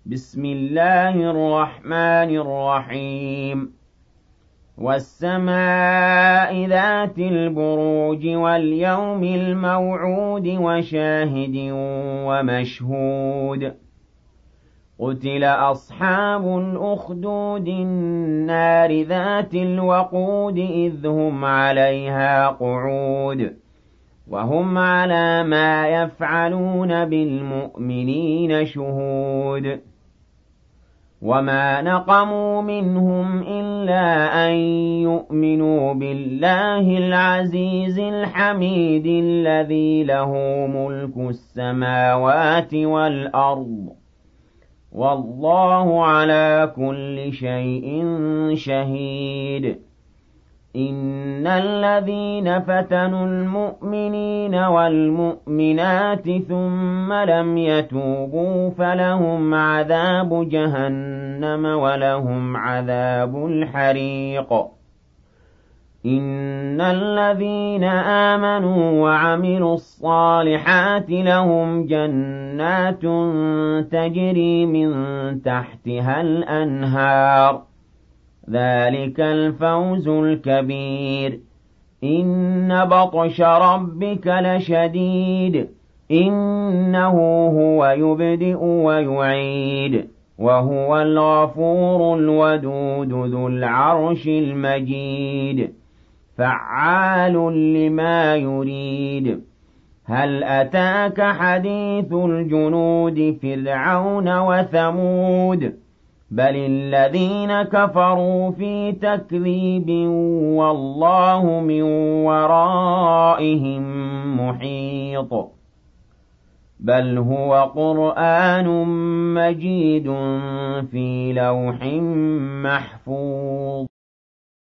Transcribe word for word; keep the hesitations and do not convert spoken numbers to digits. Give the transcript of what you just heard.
بسم الله الرحمن الرحيم والسماء ذات البروج واليوم الموعود وشاهد ومشهود قتل أصحاب الأخدود النار ذات الوقود إذ هم عليها قعود وهم على ما يفعلون بالمؤمنين شهود وما نقموا منهم إلا أن يؤمنوا بالله العزيز الحميد الذي له ملك السماوات والأرض والله على كل شيء شهيد إن الذين فتنوا المؤمنين والمؤمنات ثم لم يتوبوا فلهم عذاب جهنم ولهم عذاب الحريق إن الذين آمنوا وعملوا الصالحات لهم جنات تجري من تحتها الأنهار ذلك الفوز الكبير إن بطش ربك لشديد إنه هو يبدئ ويعيد وهو الغفور الودود ذو العرش المجيد فعال لما يريد هل أتاك حديث الجنود فرعون وثمود بل الذين كفروا في تكذيب والله من ورائهم محيط بل هو قرآن مجيد في لوح محفوظ